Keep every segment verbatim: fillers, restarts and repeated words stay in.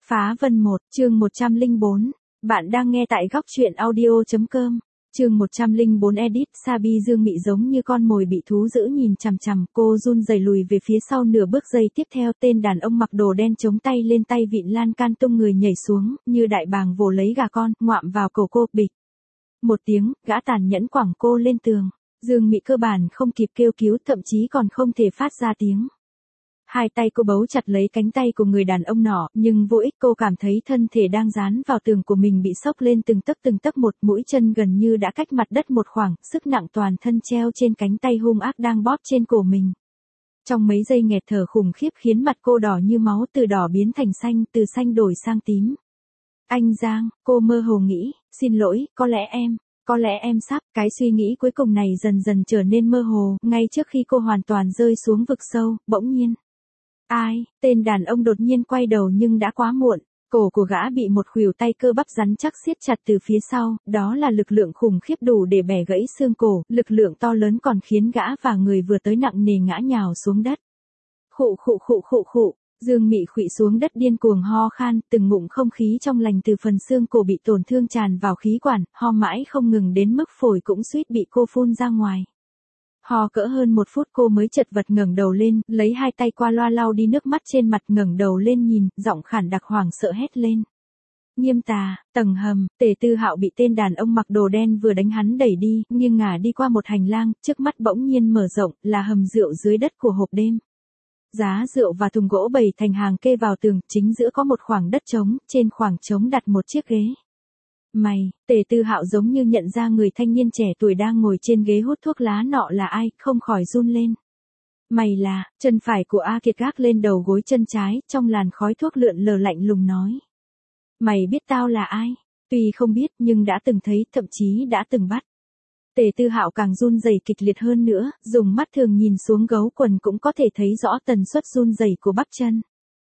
Phá Vân một, chương một trăm lẻ bốn. Bạn đang nghe tại góc truyện audio.com. Chương một trăm lẻ bốn edit, Sabi Dương Mị giống như con mồi bị thú dữ nhìn chằm chằm, cô run rẩy lùi về phía sau nửa bước, giây tiếp theo tên đàn ông mặc đồ đen chống tay lên tay vịn lan can tung người nhảy xuống, như đại bàng vồ lấy gà con, ngoạm vào cổ cô, bịch. Một tiếng, gã tàn nhẫn quẳng cô lên tường. Dương Mị cơ bản không kịp kêu cứu, thậm chí còn không thể phát ra tiếng. Hai tay cô bấu chặt lấy cánh tay của người đàn ông nọ, nhưng vô ích, cô cảm thấy thân thể đang dán vào tường của mình bị xốc lên từng tấc từng tấc một, mũi chân gần như đã cách mặt đất một khoảng, sức nặng toàn thân treo trên cánh tay hung ác đang bóp trên cổ mình. Trong mấy giây nghẹt thở khủng khiếp khiến mặt cô đỏ như máu, từ đỏ biến thành xanh, từ xanh đổi sang tím. Anh Giang, cô mơ hồ nghĩ, xin lỗi, có lẽ em... Có lẽ em sắp, cái suy nghĩ cuối cùng này dần dần trở nên mơ hồ, ngay trước khi cô hoàn toàn rơi xuống vực sâu, bỗng nhiên. Ai, tên đàn ông đột nhiên quay đầu nhưng đã quá muộn, cổ của gã bị một khuỷu tay cơ bắp rắn chắc siết chặt từ phía sau, đó là lực lượng khủng khiếp đủ để bẻ gãy xương cổ, lực lượng to lớn còn khiến gã và người vừa tới nặng nề ngã nhào xuống đất. Khụ khụ khụ khụ khụ. Dương Mị khuỵu xuống đất điên cuồng ho khan, từng ngụm không khí trong lành từ phần xương cổ bị tổn thương tràn vào khí quản, ho mãi không ngừng đến mức phổi cũng suýt bị cô phun ra ngoài. Ho cỡ hơn một phút cô mới chật vật ngẩng đầu lên, lấy hai tay qua loa lau đi nước mắt trên mặt, ngẩng đầu lên nhìn, giọng khản đặc hoảng sợ hét lên. Nghiêm Tà, tầng hầm, Tề Tư Hạo bị tên đàn ông mặc đồ đen vừa đánh hắn đẩy đi, nghiêng ngả đi qua một hành lang, trước mắt bỗng nhiên mở rộng, là hầm rượu dưới đất của hộp đêm. Giá rượu và thùng gỗ bày thành hàng kê vào tường, chính giữa có một khoảng đất trống, trên khoảng trống đặt một chiếc ghế. Mày, Tề Tư Hạo giống như nhận ra người thanh niên trẻ tuổi đang ngồi trên ghế hút thuốc lá nọ là ai, không khỏi run lên. Mày là, chân phải của A Kiệt gác lên đầu gối chân trái, trong làn khói thuốc lượn lờ lạnh lùng nói. Mày biết tao là ai? Tuy không biết nhưng đã từng thấy, thậm chí đã từng bắt. Tề Tư Hạo càng run rẩy kịch liệt hơn nữa, dùng mắt thường nhìn xuống gấu quần cũng có thể thấy rõ tần suất run rẩy của bắp chân.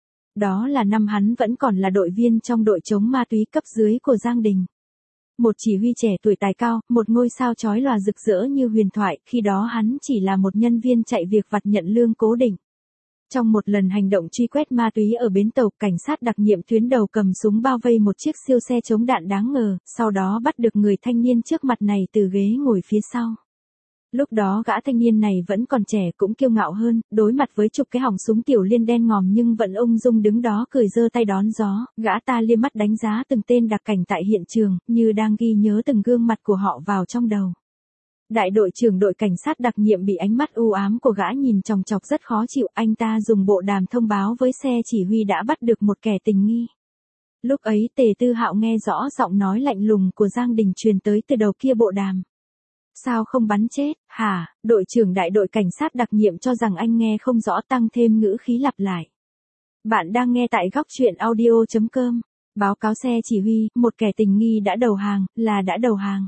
Đó là năm hắn vẫn còn là đội viên trong đội chống ma túy cấp dưới của Giang Đình. Một chỉ huy trẻ tuổi tài cao, một ngôi sao chói lòa rực rỡ như huyền thoại, khi đó hắn chỉ là một nhân viên chạy việc vặt nhận lương cố định. Trong một lần hành động truy quét ma túy ở bến tàu, cảnh sát đặc nhiệm tuyến đầu cầm súng bao vây một chiếc siêu xe chống đạn đáng ngờ, sau đó bắt được người thanh niên trước mặt này từ ghế ngồi phía sau. Lúc đó gã thanh niên này vẫn còn trẻ, cũng kiêu ngạo hơn, đối mặt với chục cái họng súng tiểu liên đen ngòm nhưng vẫn ung dung đứng đó cười giơ tay đón gió, gã ta liếc mắt đánh giá từng tên đặc cảnh tại hiện trường, như đang ghi nhớ từng gương mặt của họ vào trong đầu. Đại đội trưởng đội cảnh sát đặc nhiệm bị ánh mắt u ám của gã nhìn chòng chọc rất khó chịu, anh ta dùng bộ đàm thông báo với xe chỉ huy đã bắt được một kẻ tình nghi. Lúc ấy Tề Tư Hạo nghe rõ giọng nói lạnh lùng của Giang Đình truyền tới từ đầu kia bộ đàm. Sao không bắn chết, hả? Đội trưởng đại đội cảnh sát đặc nhiệm cho rằng anh nghe không rõ, tăng thêm ngữ khí lặp lại. Bạn đang nghe tại góc truyện audio.com. Báo cáo xe chỉ huy, một kẻ tình nghi đã đầu hàng, là đã đầu hàng.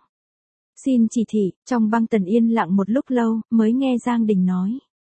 Xin chỉ thị, trong băng tần yên lặng một lúc lâu, mới nghe Giang Đình nói.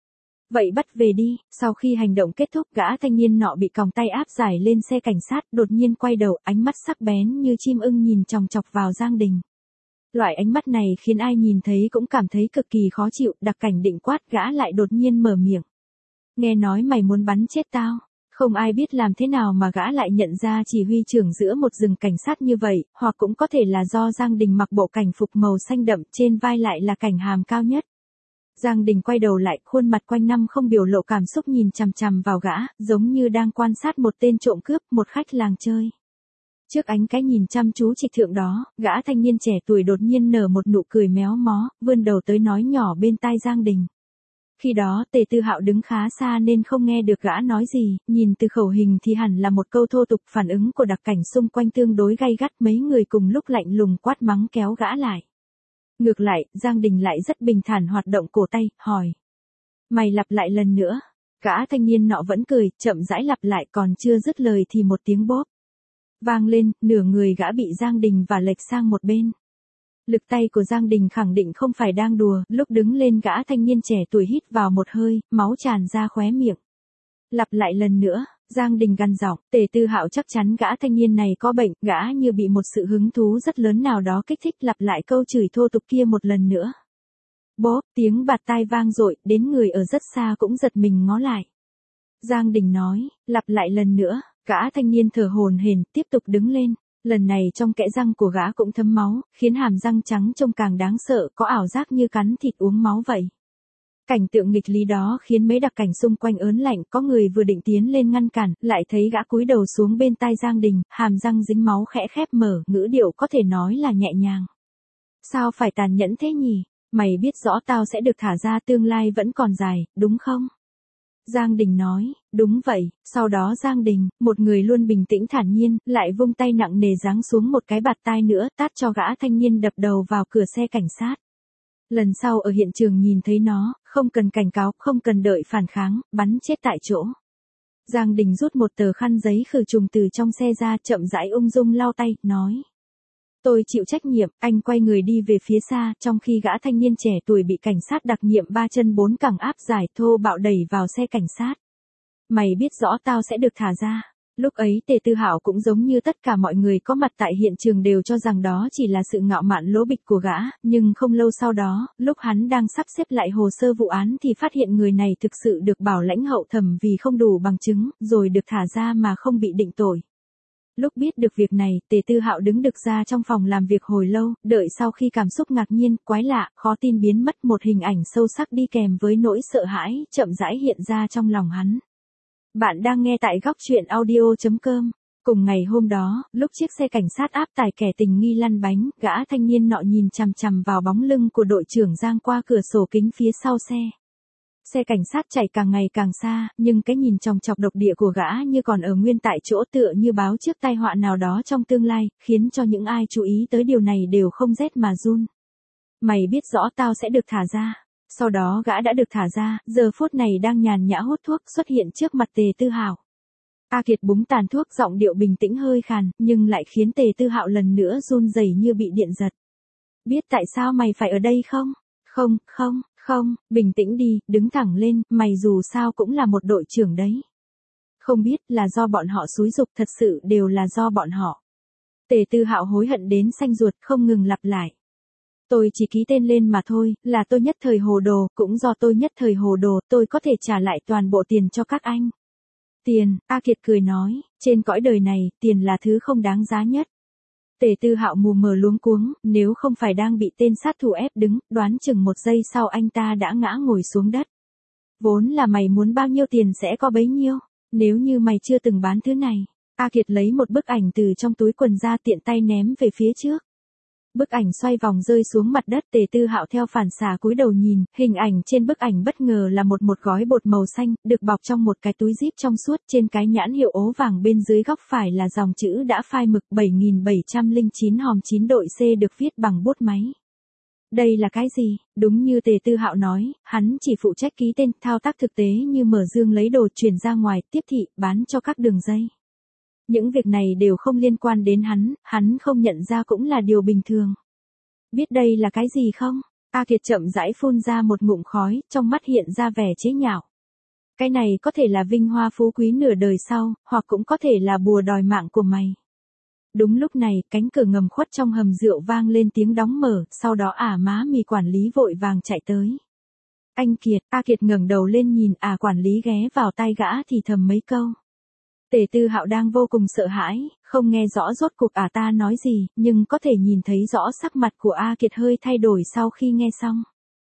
Vậy bắt về đi, sau khi hành động kết thúc gã thanh niên nọ bị còng tay áp giải lên xe cảnh sát, đột nhiên quay đầu, ánh mắt sắc bén như chim ưng nhìn chòng chọc vào Giang Đình. Loại ánh mắt này khiến ai nhìn thấy cũng cảm thấy cực kỳ khó chịu, đặc cảnh định quát gã lại đột nhiên mở miệng. Nghe nói mày muốn bắn chết tao. Không ai biết làm thế nào mà gã lại nhận ra chỉ huy trưởng giữa một rừng cảnh sát như vậy, hoặc cũng có thể là do Giang Đình mặc bộ cảnh phục màu xanh đậm, trên vai lại là cảnh hàm cao nhất. Giang Đình quay đầu lại, khuôn mặt quanh năm không biểu lộ cảm xúc nhìn chằm chằm vào gã, giống như đang quan sát một tên trộm cướp, một khách làng chơi. Trước ánh cái nhìn chăm chú trịch thượng đó, gã thanh niên trẻ tuổi đột nhiên nở một nụ cười méo mó, vươn đầu tới nói nhỏ bên tai Giang Đình. Khi đó Tề Tư Hạo đứng khá xa nên không nghe được gã nói gì, nhìn từ khẩu hình thì hẳn là một câu thô tục, phản ứng của đặc cảnh xung quanh tương đối gay gắt, mấy người cùng lúc lạnh lùng quát mắng kéo gã lại. Ngược lại, Giang Đình lại rất bình thản hoạt động cổ tay, hỏi. Mày lặp lại lần nữa. Gã thanh niên nọ vẫn cười, chậm rãi lặp lại, còn chưa dứt lời thì một tiếng bóp vang lên, nửa người gã bị Giang Đình và lệch sang một bên. Lực tay của Giang Đình khẳng định không phải đang đùa, lúc đứng lên gã thanh niên trẻ tuổi hít vào một hơi, máu tràn ra khóe miệng. Lặp lại lần nữa, Giang Đình gằn giọng, Tề Tư Hạo chắc chắn gã thanh niên này có bệnh, gã như bị một sự hứng thú rất lớn nào đó kích thích, lặp lại câu chửi thô tục kia một lần nữa. Bốp, tiếng bạt tai vang dội, đến người ở rất xa cũng giật mình ngó lại. Giang Đình nói, lặp lại lần nữa, Gã thanh niên thở hổn hển, tiếp tục đứng lên. Lần này trong kẽ răng của gã cũng thấm máu, khiến hàm răng trắng trông càng đáng sợ, có ảo giác như cắn thịt uống máu vậy. Cảnh tượng nghịch lý đó khiến mấy đặc cảnh xung quanh ớn lạnh, có người vừa định tiến lên ngăn cản, lại thấy gã cúi đầu xuống bên tai Giang Đình, hàm răng dính máu khẽ khép mở, ngữ điệu có thể nói là nhẹ nhàng. Sao phải tàn nhẫn thế nhỉ? Mày biết rõ tao sẽ được thả ra, tương lai vẫn còn dài, đúng không? Giang Đình nói, đúng vậy. Sau đó Giang Đình, một người luôn bình tĩnh thản nhiên, lại vung tay nặng nề giáng xuống một cái bạt tai nữa, tát cho gã thanh niên đập đầu vào cửa xe cảnh sát. Lần sau ở hiện trường nhìn thấy nó, không cần cảnh cáo, không cần đợi phản kháng, bắn chết tại chỗ. Giang Đình rút một tờ khăn giấy khử trùng từ trong xe ra, chậm rãi ung dung lau tay, nói. Tôi chịu trách nhiệm. Anh quay người đi về phía xa, trong khi gã thanh niên trẻ tuổi bị cảnh sát đặc nhiệm ba chân bốn cẳng áp giải thô bạo đẩy vào xe cảnh sát. Mày biết rõ tao sẽ được thả ra. Lúc ấy Tề Tư Hạo cũng giống như tất cả mọi người có mặt tại hiện trường đều cho rằng đó chỉ là sự ngạo mạn lố bịch của gã, nhưng không lâu sau đó, lúc hắn đang sắp xếp lại hồ sơ vụ án thì phát hiện người này thực sự được bảo lãnh hậu thẩm vì không đủ bằng chứng, rồi được thả ra mà không bị định tội. Lúc biết được việc này, Tề Tư Hạo đứng đực ra trong phòng làm việc hồi lâu, đợi sau khi cảm xúc ngạc nhiên, quái lạ, khó tin biến mất, một hình ảnh sâu sắc đi kèm với nỗi sợ hãi, chậm rãi hiện ra trong lòng hắn. Bạn đang nghe tại góc truyện audio chấm com. Cùng ngày hôm đó, lúc chiếc xe cảnh sát áp tải kẻ tình nghi lăn bánh, gã thanh niên nọ nhìn chằm chằm vào bóng lưng của đội trưởng Giang qua cửa sổ kính phía sau xe. Xe cảnh sát chạy càng ngày càng xa, nhưng cái nhìn chòng chọc độc địa của gã như còn ở nguyên tại chỗ, tựa như báo trước tai họa nào đó trong tương lai, khiến cho những ai chú ý tới điều này đều không rét mà run. Mày biết rõ tao sẽ được thả ra. Sau đó gã đã được thả ra, giờ phút này đang nhàn nhã hút thuốc, xuất hiện trước mặt Tề Tư Hạo. A Kiệt búng tàn thuốc, giọng điệu bình tĩnh hơi khàn, nhưng lại khiến Tề Tư Hạo lần nữa run rẩy như bị điện giật. Biết tại sao mày phải ở đây không? Không, không, không, bình tĩnh đi, đứng thẳng lên, mày dù sao cũng là một đội trưởng đấy. Không biết là do bọn họ xúi giục, thật sự đều là do bọn họ. Tề Tư Hạo hối hận đến xanh ruột, không ngừng lặp lại. Tôi chỉ ký tên lên mà thôi, là tôi nhất thời hồ đồ, cũng do tôi nhất thời hồ đồ, tôi có thể trả lại toàn bộ tiền cho các anh. Tiền, A Kiệt cười nói, trên cõi đời này, tiền là thứ không đáng giá nhất. Tề Tư Hạo mù mờ luống cuống, nếu không phải đang bị tên sát thủ ép đứng, đoán chừng một giây sau anh ta đã ngã ngồi xuống đất. Vốn là mày muốn bao nhiêu tiền sẽ có bấy nhiêu, nếu như mày chưa từng bán thứ này. A Kiệt lấy một bức ảnh từ trong túi quần ra, tiện tay ném về phía trước. Bức ảnh xoay vòng rơi xuống mặt đất, Tề Tư Hạo theo phản xạ cúi đầu nhìn, hình ảnh trên bức ảnh bất ngờ là một một gói bột màu xanh, được bọc trong một cái túi zip trong suốt, trên cái nhãn hiệu ố vàng bên dưới góc phải là dòng chữ đã phai mực bảy nghìn bảy trăm lẻ chín hòm chín đội C được viết bằng bút máy. Đây là cái gì? Đúng như Tề Tư Hạo nói, hắn chỉ phụ trách ký tên, thao tác thực tế như mở dương lấy đồ chuyển ra ngoài, tiếp thị, bán cho các đường dây. Những việc này đều không liên quan đến hắn, hắn không nhận ra cũng là điều bình thường. Biết đây là cái gì không? A Kiệt chậm rãi phun ra một ngụm khói, trong mắt hiện ra vẻ chế nhạo. Cái này có thể là vinh hoa phú quý nửa đời sau, hoặc cũng có thể là bùa đòi mạng của mày. Đúng lúc này, cánh cửa ngầm khuất trong hầm rượu vang lên tiếng đóng mở, sau đó ả má mì quản lý vội vàng chạy tới. Anh Kiệt, A Kiệt ngẩng đầu lên nhìn, ả quản lý ghé vào tai gã thì thầm mấy câu. Tề Tư Hạo đang vô cùng sợ hãi, không nghe rõ rốt cuộc ả ta nói gì, nhưng có thể nhìn thấy rõ sắc mặt của A Kiệt hơi thay đổi sau khi nghe xong.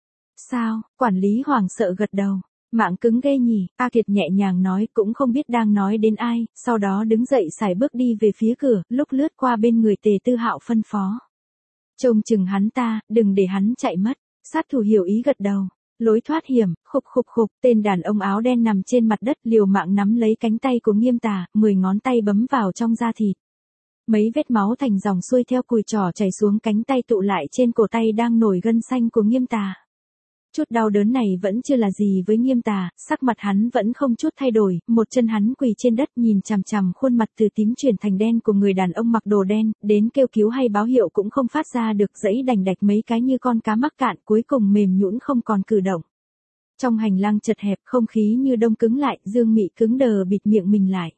Sao? Quản lý hoảng sợ gật đầu. Mạng cứng ghê nhỉ, A Kiệt nhẹ nhàng nói, cũng không biết đang nói đến ai, sau đó đứng dậy sải bước đi về phía cửa, lúc lướt qua bên người Tề Tư Hạo phân phó. Trông chừng hắn ta, đừng để hắn chạy mất. Sát thủ hiểu ý gật đầu. Lối thoát hiểm, khục khục khục, tên đàn ông áo đen nằm trên mặt đất liều mạng nắm lấy cánh tay của Nghiêm Tà, mười ngón tay bấm vào trong da thịt. Mấy vết máu thành dòng xuôi theo cùi trỏ chảy xuống cánh tay tụ lại trên cổ tay đang nổi gân xanh của Nghiêm Tà. Chút đau đớn này vẫn chưa là gì với Nghiêm Tà, sắc mặt hắn vẫn không chút thay đổi, một chân hắn quỳ trên đất nhìn chằm chằm khuôn mặt từ tím chuyển thành đen của người đàn ông mặc đồ đen, đến kêu cứu hay báo hiệu cũng không phát ra được, dãy đành đạch mấy cái như con cá mắc cạn, cuối cùng mềm nhũn không còn cử động. Trong hành lang chật hẹp, không khí như đông cứng lại, Dương Mị cứng đờ bịt miệng mình lại.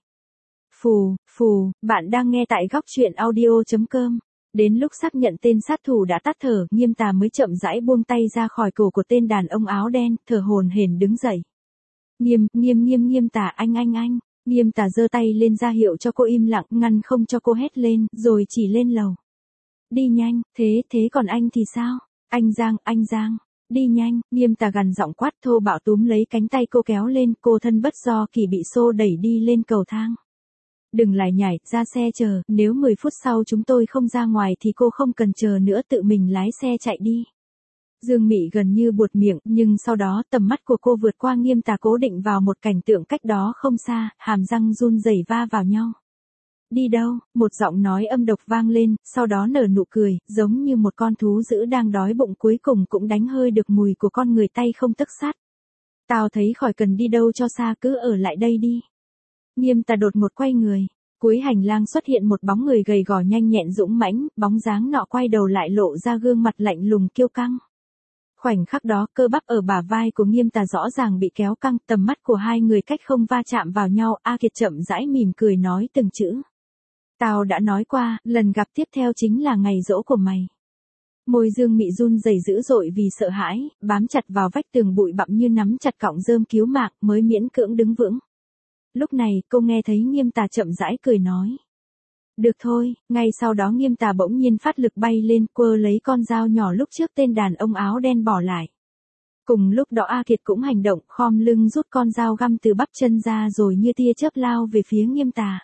Phù, phù, bạn đang nghe tại góc truyện audio chấm com. Đến lúc xác nhận tên sát thủ đã tắt thở, Nghiêm Tà mới chậm rãi buông tay ra khỏi cổ của tên đàn ông áo đen, thở hổn hển đứng dậy. Nghiêm, nghiêm nghiêm nghiêm Tà, anh anh anh. Nghiêm Tà giơ tay lên ra hiệu cho cô im lặng, ngăn không cho cô hét lên, rồi chỉ lên lầu. Đi nhanh, thế, thế còn anh thì sao? Anh Giang, anh Giang. Đi nhanh, Nghiêm Tà gằn giọng quát, thô bạo túm lấy cánh tay cô kéo lên, cô thân bất do kỳ bị xô đẩy đi lên cầu thang. Đừng lại nhảy, ra xe chờ, nếu mười phút sau chúng tôi không ra ngoài thì cô không cần chờ nữa, tự mình lái xe chạy đi. Dương Mị gần như buột miệng, nhưng sau đó tầm mắt của cô vượt qua Nghiêm Tà cố định vào một cảnh tượng cách đó không xa, hàm răng run rẩy va vào nhau. Đi đâu? Một giọng nói âm độc vang lên, sau đó nở nụ cười, giống như một con thú dữ đang đói bụng cuối cùng cũng đánh hơi được mùi của con người tay không tấc sắt. Tao thấy khỏi cần đi đâu cho xa, cứ ở lại đây đi. Nghiêm Tà đột một quay người. Cuối hành lang xuất hiện một bóng người gầy gò nhanh nhẹn dũng mãnh, bóng dáng nọ quay đầu lại lộ ra gương mặt lạnh lùng kiêu căng. Khoảnh khắc đó, cơ bắp ở bả vai của Nghiêm Tà rõ ràng bị kéo căng, tầm mắt của hai người cách không va chạm vào nhau, A Kiệt chậm rãi mỉm cười nói từng chữ. Tao đã nói qua, lần gặp tiếp theo chính là ngày giỗ của mày. Môi Dương Mị run rẩy dữ dội vì sợ hãi, bám chặt vào vách tường bụi bặm như nắm chặt cọng rơm cứu mạng mới miễn cưỡng đứng vững. Lúc này, cô nghe thấy Nghiêm Tà chậm rãi cười nói. Được thôi, ngay sau đó Nghiêm Tà bỗng nhiên phát lực bay lên, quơ lấy con dao nhỏ lúc trước tên đàn ông áo đen bỏ lại. Cùng lúc đó A Kiệt cũng hành động, khom lưng rút con dao găm từ bắp chân ra rồi như tia chớp lao về phía Nghiêm Tà.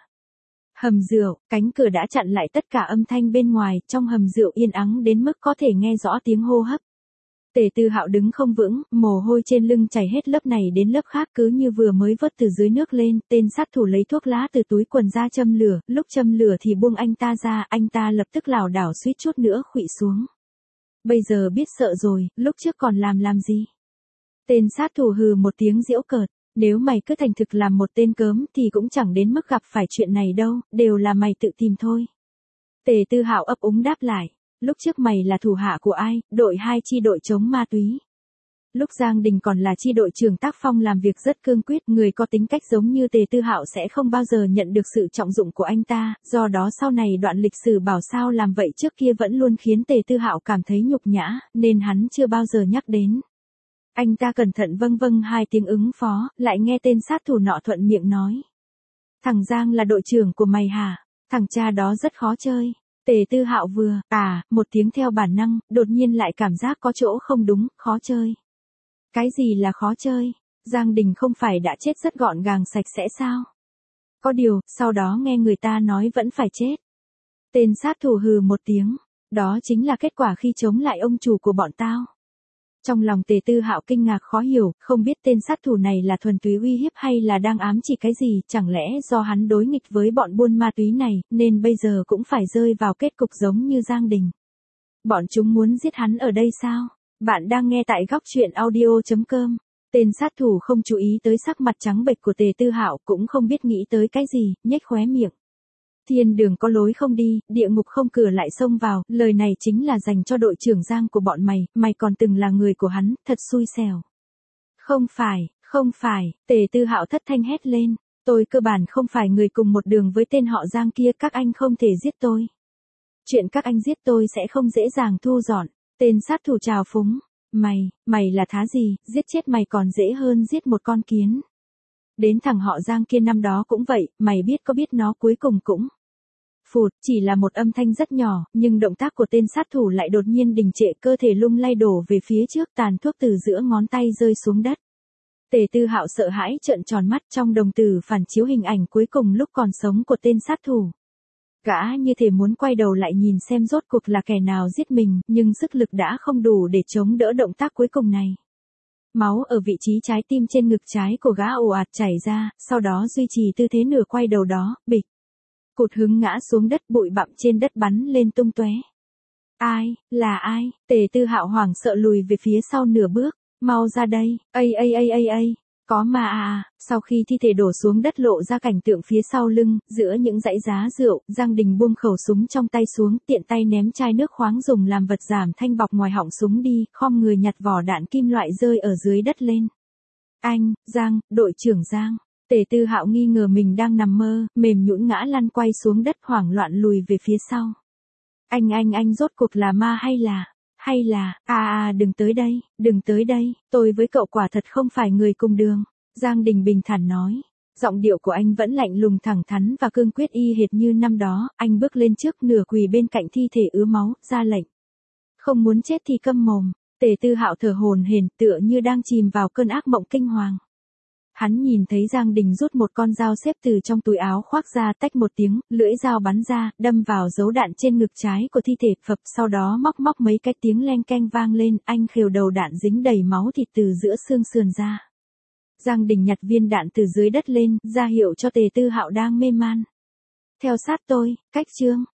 Hầm rượu, cánh cửa đã chặn lại tất cả âm thanh bên ngoài, trong hầm rượu yên ắng đến mức có thể nghe rõ tiếng hô hấp. Tề Tư Hạo đứng không vững, mồ hôi trên lưng chảy hết lớp này đến lớp khác cứ như vừa mới vớt từ dưới nước lên, tên sát thủ lấy thuốc lá từ túi quần ra châm lửa, lúc châm lửa thì buông anh ta ra, anh ta lập tức lảo đảo suýt chút nữa khuỵu xuống. Bây giờ biết sợ rồi, lúc trước còn làm làm gì? Tên sát thủ hừ một tiếng giễu cợt, nếu mày cứ thành thực làm một tên cớm thì cũng chẳng đến mức gặp phải chuyện này đâu, đều là mày tự tìm thôi. Tề Tư Hạo ấp úng đáp lại. Lúc trước mày là thủ hạ của ai, đội hai chi đội chống ma túy. Lúc Giang Đình còn là chi đội trưởng tác phong làm việc rất cương quyết, người có tính cách giống như Tề Tư Hạo sẽ không bao giờ nhận được sự trọng dụng của anh ta, do đó sau này đoạn lịch sử bảo sao làm vậy trước kia vẫn luôn khiến Tề Tư Hạo cảm thấy nhục nhã, nên hắn chưa bao giờ nhắc đến. Anh ta cẩn thận vâng vâng hai tiếng ứng phó, lại nghe tên sát thủ nọ thuận miệng nói. Thằng Giang là đội trưởng của mày hả? Thằng cha đó rất khó chơi. Tề Tư Hạo vừa, à, một tiếng theo bản năng, đột nhiên lại cảm giác có chỗ không đúng, khó chơi. Cái gì là khó chơi? Giang Đình không phải đã chết rất gọn gàng sạch sẽ sao? Có điều, sau đó nghe người ta nói vẫn phải chết. Tên sát thủ hừ một tiếng, đó chính là kết quả khi chống lại ông chủ của bọn tao. Trong lòng Tề Tư Hạo kinh ngạc khó hiểu, không biết tên sát thủ này là thuần túy uy hiếp hay là đang ám chỉ cái gì, chẳng lẽ do hắn đối nghịch với bọn buôn ma túy này, nên bây giờ cũng phải rơi vào kết cục giống như Giang Đình. Bọn chúng muốn giết hắn ở đây sao? Bạn đang nghe tại góc truyện audio chấm com. Tên sát thủ không chú ý tới sắc mặt trắng bệch của Tề Tư Hạo, cũng không biết nghĩ tới cái gì, nhếch khóe miệng. Thiên đường có lối không đi, địa ngục không cửa lại xông vào, lời này chính là dành cho đội trưởng Giang của bọn mày, mày còn từng là người của hắn, thật xui xẻo. Không phải, không phải, Tề Tư Hạo thất thanh hét lên, tôi cơ bản không phải người cùng một đường với tên họ Giang kia, các anh không thể giết tôi. Chuyện các anh giết tôi sẽ không dễ dàng thu dọn, tên sát thủ trào phúng, mày, mày là thá gì, giết chết mày còn dễ hơn giết một con kiến. Đến thằng họ Giang kia năm đó cũng vậy, mày biết có biết nó cuối cùng cũng. Phụt, chỉ là một âm thanh rất nhỏ, nhưng động tác của tên sát thủ lại đột nhiên đình trệ, cơ thể lung lay đổ về phía trước, tàn thuốc từ giữa ngón tay rơi xuống đất. Tề Tư Hạo sợ hãi trợn tròn mắt, trong đồng tử phản chiếu hình ảnh cuối cùng lúc còn sống của tên sát thủ. Gã như thể muốn quay đầu lại nhìn xem rốt cuộc là kẻ nào giết mình, nhưng sức lực đã không đủ để chống đỡ động tác cuối cùng này. Máu ở vị trí trái tim trên ngực trái của gã ồ ạt chảy ra, sau đó duy trì tư thế nửa quay đầu đó, bịch. Cụt hứng ngã xuống đất, bụi bặm trên đất bắn lên tung tóe. Ai, là ai? Tề Tư Hạo hoảng sợ lùi về phía sau nửa bước, mau ra đây, ây ây ây ây ây, có ma à, sau khi thi thể đổ xuống đất lộ ra cảnh tượng phía sau lưng, giữa những dãy giá rượu, Giang Đình buông khẩu súng trong tay xuống, tiện tay ném chai nước khoáng dùng làm vật giảm thanh bọc ngoài họng súng đi, khom người nhặt vỏ đạn kim loại rơi ở dưới đất lên. Anh, Giang, đội trưởng Giang. Tề Tư Hạo nghi ngờ mình đang nằm mơ, mềm nhũn ngã lăn quay xuống đất, hoảng loạn lùi về phía sau. Anh anh anh rốt cuộc là ma hay là, hay là, à à đừng tới đây, đừng tới đây, tôi với cậu quả thật không phải người cùng đường. Giang Đình bình thản nói. Giọng điệu của anh vẫn lạnh lùng thẳng thắn và cương quyết y hệt như năm đó, anh bước lên trước nửa quỳ bên cạnh thi thể ứa máu, ra lệnh. Không muốn chết thì câm mồm. Tề Tư Hạo thở hổn hển, tựa như đang chìm vào cơn ác mộng kinh hoàng. Hắn nhìn thấy Giang Đình rút một con dao xếp từ trong túi áo khoác ra, tách một tiếng, lưỡi dao bắn ra, đâm vào dấu đạn trên ngực trái của thi thể phập, sau đó móc móc mấy cái tiếng leng keng vang lên, anh khều đầu đạn dính đầy máu thịt từ giữa xương sườn ra. Giang Đình nhặt viên đạn từ dưới đất lên, ra hiệu cho Tề Tư Hạo đang mê man. Theo sát tôi, cách chương.